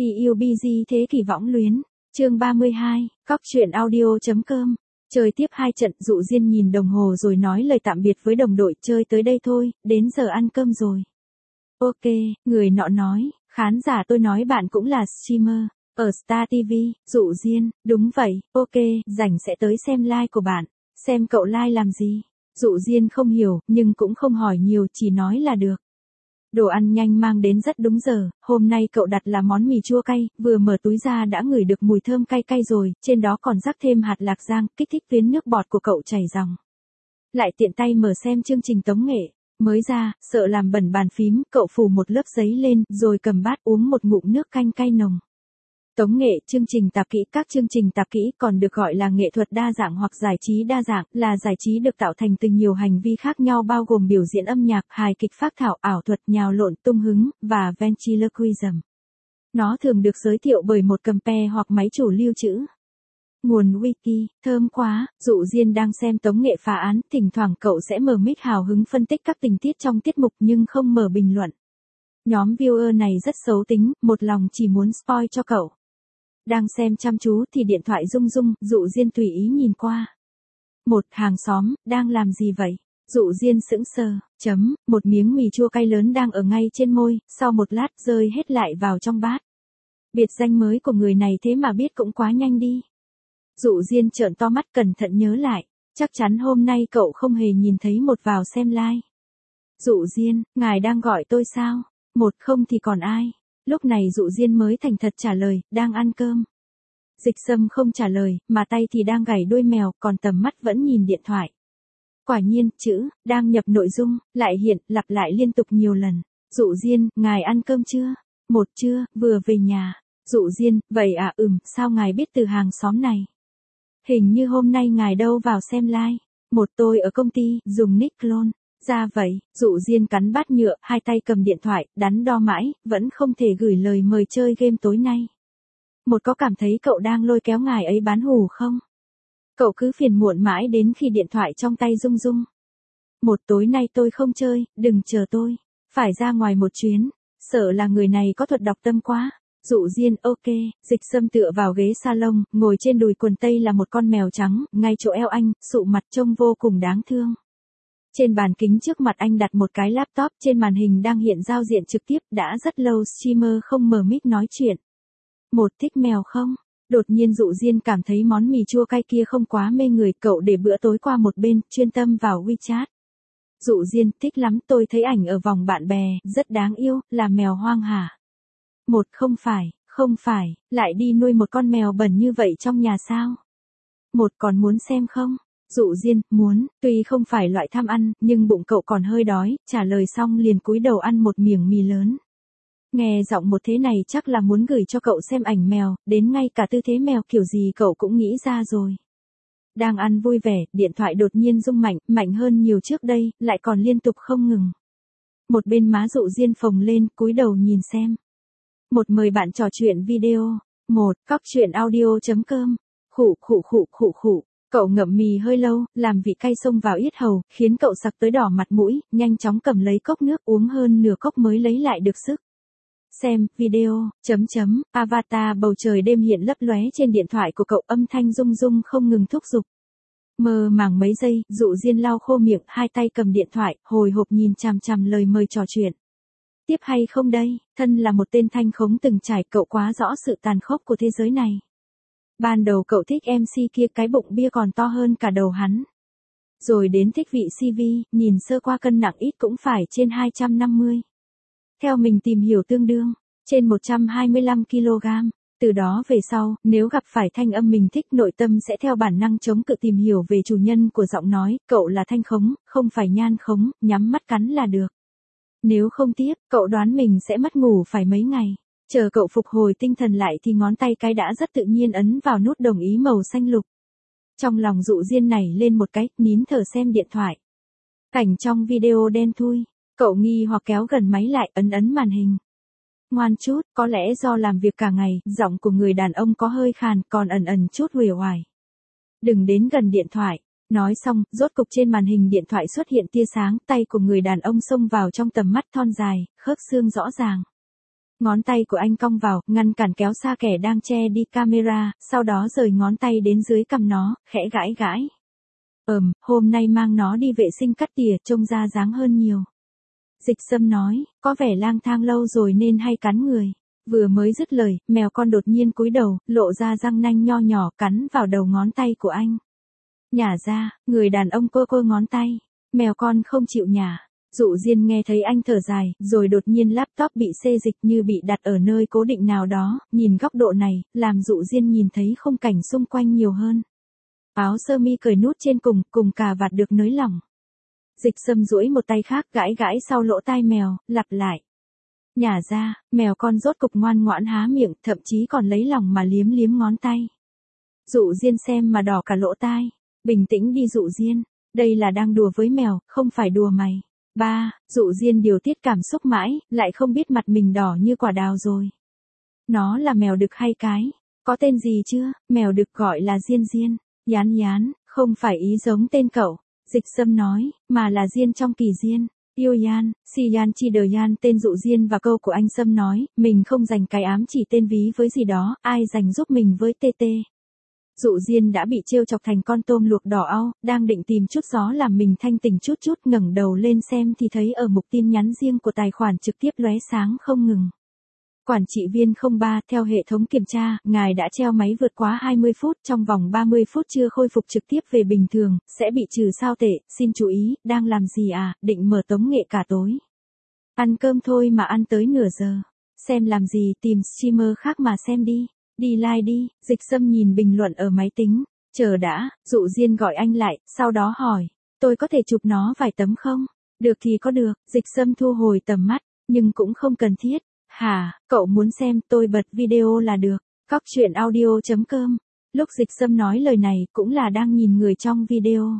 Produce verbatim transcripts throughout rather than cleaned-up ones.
pê u bê giê thế kỷ võng luyến, chương ba mươi hai, cóc truyện audio.com. Chơi tiếp hai trận, Dụ Diên nhìn đồng hồ rồi nói lời tạm biệt với đồng đội, chơi tới đây thôi, đến giờ ăn cơm rồi. Ok, người nọ nói, khán giả tôi nói bạn cũng là streamer, ở Star ti vi, Dụ Diên, đúng vậy, ok, rảnh sẽ tới xem live của bạn, xem cậu live làm gì. Dụ Diên không hiểu, nhưng cũng không hỏi nhiều, chỉ nói là được. Đồ ăn nhanh mang đến rất đúng giờ, hôm nay cậu đặt là món mì chua cay, vừa mở túi ra đã ngửi được mùi thơm cay cay rồi, trên đó còn rắc thêm hạt lạc rang, kích thích tuyến nước bọt của cậu chảy ròng. Lại tiện tay mở xem chương trình tống nghệ, mới ra, sợ làm bẩn bàn phím, cậu phủ một lớp giấy lên, rồi cầm bát uống một ngụm nước canh cay nồng. Tống nghệ, chương trình tạp kỹ, các chương trình tạp kỹ còn được gọi là nghệ thuật đa dạng hoặc giải trí đa dạng, là giải trí được tạo thành từ nhiều hành vi khác nhau bao gồm biểu diễn âm nhạc, hài kịch phác thảo, ảo thuật, nhào lộn, tung hứng, và ventriloquism. Nó thường được giới thiệu bởi một computer hoặc máy chủ lưu trữ. Nguồn wiki, thơm quá, Dụ Diên đang xem tống nghệ phá án, thỉnh thoảng cậu sẽ mở mic hào hứng phân tích các tình tiết trong tiết mục nhưng không mở bình luận. Nhóm viewer này rất xấu tính, một lòng chỉ muốn spoil cho cậu. Đang xem chăm chú thì điện thoại rung rung, Dụ Diên tùy ý nhìn qua. Một hàng xóm, đang làm gì vậy? Dụ Diên sững sờ, chấm, một miếng mì chua cay lớn đang ở ngay trên môi, sau một lát rơi hết lại vào trong bát. Biệt danh mới của người này thế mà biết cũng quá nhanh đi. Dụ Diên trợn to mắt cẩn thận nhớ lại, chắc chắn hôm nay cậu không hề nhìn thấy một vào xem live. Dụ Diên, ngài đang gọi tôi sao? Một không thì còn ai? Lúc này Dụ Diên mới thành thật trả lời, đang ăn cơm. Dịch Sâm không trả lời, mà tay thì đang gảy đuôi mèo, còn tầm mắt vẫn nhìn điện thoại. Quả nhiên, chữ, đang nhập nội dung, lại hiện, lặp lại liên tục nhiều lần. Dụ Diên, ngài ăn cơm chưa? Một chưa, vừa về nhà. Dụ Diên, vậy à ừm, sao ngài biết từ hàng xóm này? Hình như hôm nay ngài đâu vào xem live. Một tôi ở công ty, dùng nick clone. Ra vậy, Dụ Diên cắn bát nhựa, hai tay cầm điện thoại, đắn đo mãi, vẫn không thể gửi lời mời chơi game tối nay. Một có cảm thấy cậu đang lôi kéo ngài ấy bán hủ không? Cậu cứ phiền muộn mãi đến khi điện thoại trong tay rung rung. Một tối nay tôi không chơi, đừng chờ tôi. Phải ra ngoài một chuyến, sợ là người này có thuật đọc tâm quá. Dụ Diên, ok, Dịch Sâm tựa vào ghế salon, ngồi trên đùi quần tây là một con mèo trắng, ngay chỗ eo anh, sụ mặt trông vô cùng đáng thương. Trên bàn kính trước mặt anh đặt một cái laptop, trên màn hình đang hiện giao diện trực tiếp, đã rất lâu streamer không mở mic nói chuyện. Một thích mèo không? Đột nhiên Dụ Diên cảm thấy món mì chua cay kia không quá mê người, cậu để bữa tối qua một bên, chuyên tâm vào WeChat. Dụ Diên, thích lắm, tôi thấy ảnh ở vòng bạn bè, rất đáng yêu, là mèo hoang hả? Một không phải, không phải, lại đi nuôi một con mèo bẩn như vậy trong nhà sao? Một còn muốn xem không? Dụ Diên, muốn, tuy không phải loại tham ăn, nhưng bụng cậu còn hơi đói, trả lời xong liền cúi đầu ăn một miếng mì lớn. Nghe giọng một thế này chắc là muốn gửi cho cậu xem ảnh mèo, đến ngay cả tư thế mèo kiểu gì cậu cũng nghĩ ra rồi. Đang ăn vui vẻ, điện thoại đột nhiên rung mạnh, mạnh hơn nhiều trước đây, lại còn liên tục không ngừng. Một bên má Dụ Diên phồng lên, cúi đầu nhìn xem. Một mời bạn trò chuyện video. Một, cóc truyện audio.com. Khụ khụ khụ khụ khụ. Cậu ngậm mì hơi lâu, làm vị cay xông vào yết hầu, khiến cậu sặc tới đỏ mặt mũi, nhanh chóng cầm lấy cốc nước uống hơn nửa cốc mới lấy lại được sức. Xem, video, chấm chấm, avatar bầu trời đêm hiện lấp lóe trên điện thoại của cậu, âm thanh rung rung không ngừng thúc giục. Mơ màng mấy giây, Dụ Diên lau khô miệng, hai tay cầm điện thoại, hồi hộp nhìn chằm chằm lời mời trò chuyện. Tiếp hay không đây, thân là một tên thanh khống từng trải, cậu quá rõ sự tàn khốc của thế giới này. Ban đầu cậu thích em xê kia, cái bụng bia còn to hơn cả đầu hắn. Rồi đến thích vị xê vê, nhìn sơ qua cân nặng ít cũng phải trên hai trăm năm mươi. Theo mình tìm hiểu tương đương, trên một trăm hai mươi lăm ki lô gam. Từ đó về sau, nếu gặp phải thanh âm mình thích, nội tâm sẽ theo bản năng chống cự tìm hiểu về chủ nhân của giọng nói, cậu là thanh khống, không phải nhan khống, nhắm mắt cắn là được. Nếu không tiếp, cậu đoán mình sẽ mất ngủ phải mấy ngày. Chờ cậu phục hồi tinh thần lại thì ngón tay cái đã rất tự nhiên ấn vào nút đồng ý màu xanh lục. Trong lòng Dụ Diên nảy lên một cái, nín thở xem điện thoại. Cảnh trong video đen thui, cậu nghi hoặc kéo gần máy lại, ấn ấn màn hình. Ngoan chút, có lẽ do làm việc cả ngày, giọng của người đàn ông có hơi khàn, còn ẩn ẩn chút uể oải. Đừng đến gần điện thoại. Nói xong, rốt cục trên màn hình điện thoại xuất hiện tia sáng, tay của người đàn ông xông vào trong tầm mắt thon dài, khớp xương rõ ràng. Ngón tay của anh cong vào, ngăn cản kéo xa kẻ đang che đi camera, sau đó rời ngón tay đến dưới cằm nó, khẽ gãi gãi. Ừm, hôm nay mang nó đi vệ sinh cắt tỉa, trông ra dáng hơn nhiều. Dịch Sâm nói, có vẻ lang thang lâu rồi nên hay cắn người. Vừa mới dứt lời, mèo con đột nhiên cúi đầu, lộ ra răng nanh nho nhỏ cắn vào đầu ngón tay của anh. Nhả ra, người đàn ông cô cô ngón tay. Mèo con không chịu nhả. Dụ Diên nghe thấy anh thở dài, rồi đột nhiên laptop bị xê dịch như bị đặt ở nơi cố định nào đó, nhìn góc độ này, làm Dụ Diên nhìn thấy khung cảnh xung quanh nhiều hơn. Áo sơ mi cởi nút trên cùng, cùng cà vạt được nới lỏng. Dịch Sâm duỗi một tay khác gãi gãi sau lỗ tai mèo, lặp lại. Nhả ra, mèo con rốt cục ngoan ngoãn há miệng, thậm chí còn lấy lòng mà liếm liếm ngón tay. Dụ Diên xem mà đỏ cả lỗ tai. Bình tĩnh đi Dụ Diên, đây là đang đùa với mèo, không phải đùa mày. Ba, Dụ Diên điều tiết cảm xúc mãi, lại không biết mặt mình đỏ như quả đào rồi. Nó là mèo đực hay cái? Có tên gì chưa? Mèo đực gọi là Diên Diên. Yán Yán, không phải ý giống tên cậu. Dịch Sâm nói, mà là Diên trong kỳ Diên. Yêu Yan, Si Yan Chi Đờ Yan tên Dụ Diên và câu của anh Sâm nói, mình không dành cái ám chỉ tên ví với gì đó, ai dành giúp mình với tê tê. Dụ Diên đã bị trêu chọc thành con tôm luộc đỏ au, đang định tìm chút gió làm mình thanh tỉnh chút chút, ngẩng đầu lên xem thì thấy ở mục tin nhắn riêng của tài khoản trực tiếp lóe sáng không ngừng. Quản trị viên không ba, theo hệ thống kiểm tra, ngài đã treo máy vượt quá hai mươi phút, trong vòng ba mươi phút chưa khôi phục trực tiếp về bình thường, sẽ bị trừ sao tệ, xin chú ý, đang làm gì à, định mở tống nghệ cả tối. Ăn cơm thôi mà ăn tới nửa giờ. Xem làm gì, tìm streamer khác mà xem đi. Đi like đi, Dịch Sâm nhìn bình luận ở máy tính. Chờ đã, Dụ Diên gọi anh lại, sau đó hỏi, tôi có thể chụp nó vài tấm không? Được thì có được, Dịch Sâm thu hồi tầm mắt, nhưng cũng không cần thiết. Hả, cậu muốn xem, tôi bật video là được. Cóc truyện audio chấm com. Lúc Dịch Sâm nói lời này, cũng là đang nhìn người trong video.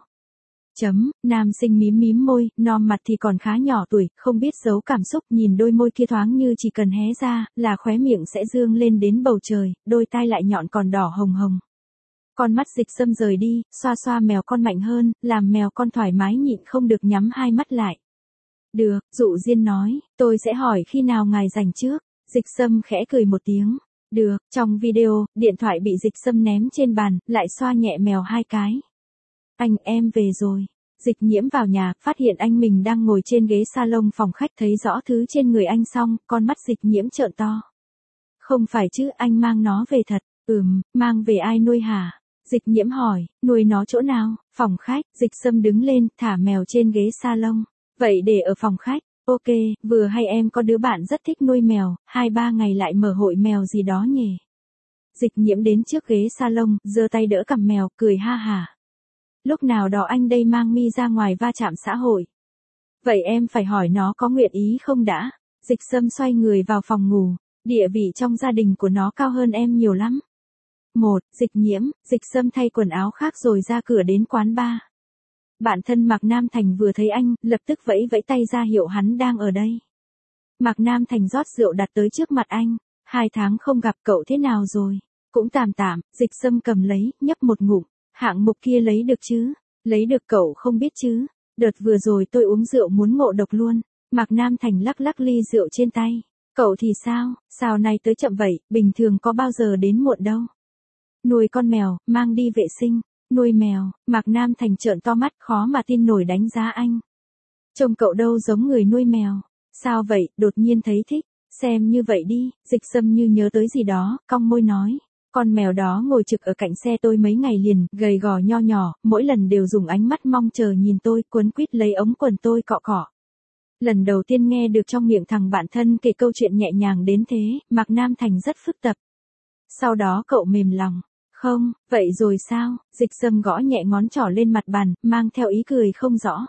Chấm, nam sinh mím mím môi, non mặt thì còn khá nhỏ tuổi, không biết giấu cảm xúc, nhìn đôi môi kia thoáng như chỉ cần hé ra, là khóe miệng sẽ dương lên đến bầu trời, đôi tai lại nhọn còn đỏ hồng hồng. Con mắt Dịch Sâm rời đi, xoa xoa mèo con mạnh hơn, làm mèo con thoải mái nhịn không được nhắm hai mắt lại. Được, Dụ Diên nói, tôi sẽ hỏi khi nào ngài rảnh trước. Dịch Sâm khẽ cười một tiếng. Được, trong video, điện thoại bị Dịch Sâm ném trên bàn, lại xoa nhẹ mèo hai cái. Anh em về rồi. Dịch Nhiễm vào nhà, phát hiện anh mình đang ngồi trên ghế salon phòng khách, thấy rõ thứ trên người anh xong, con mắt Dịch Nhiễm trợn to. Không phải chứ, anh mang nó về thật. Ừm, mang về ai nuôi hả? Dịch Nhiễm hỏi, nuôi nó chỗ nào? Phòng khách. Dịch Sâm đứng lên, thả mèo trên ghế salon. Vậy để ở phòng khách. Ok, vừa hay em có đứa bạn rất thích nuôi mèo, hai ba ngày lại mở hội mèo gì đó nhỉ. Dịch Nhiễm đến trước ghế salon, giơ tay đỡ cằm mèo, cười ha hả. Lúc nào đó anh đây mang mi ra ngoài va chạm xã hội. Vậy em phải hỏi nó có nguyện ý không đã. Dịch Sâm xoay người vào phòng ngủ, địa vị trong gia đình của nó cao hơn em nhiều lắm. Một, Dịch Nhiễm, Dịch Sâm thay quần áo khác rồi ra cửa đến quán bar. Bạn thân Mạc Nam Thành vừa thấy anh, lập tức vẫy vẫy tay ra hiệu hắn đang ở đây. Mạc Nam Thành rót rượu đặt tới trước mặt anh. Hai tháng không gặp cậu thế nào rồi? Cũng tạm tạm, Dịch Sâm cầm lấy, nhấp một ngụm. Hạng mục kia lấy được chứ? Lấy được cậu không biết chứ? Đợt vừa rồi tôi uống rượu muốn ngộ độc luôn. Mạc Nam Thành lắc lắc ly rượu trên tay. Cậu thì sao? Sao nay tới chậm vậy, bình thường có bao giờ đến muộn đâu. Nuôi con mèo, mang đi vệ sinh. Nuôi mèo, Mạc Nam Thành trợn to mắt, khó mà tin nổi đánh giá anh. Trông cậu đâu giống người nuôi mèo. Sao vậy, đột nhiên thấy thích. Xem như vậy đi, Dịch Sâm như nhớ tới gì đó, cong môi nói. Con mèo đó ngồi trực ở cạnh xe tôi mấy ngày liền, gầy gò nho nhỏ, mỗi lần đều dùng ánh mắt mong chờ nhìn tôi, quấn quýt lấy ống quần tôi cọ cọ. Lần đầu tiên nghe được trong miệng thằng bạn thân kể câu chuyện nhẹ nhàng đến thế, Mạc Nam Thành rất phức tạp. Sau đó cậu mềm lòng. Không, vậy rồi sao? Dịch Sâm gõ nhẹ ngón trỏ lên mặt bàn, mang theo ý cười không rõ.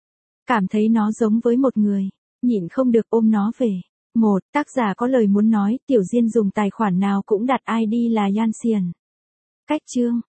Cảm thấy nó giống với một người, nhịn không được ôm nó về. Một, tác giả có lời muốn nói, Tiểu Diên dùng tài khoản nào cũng đặt i đê là Yan Xian. Cách chương.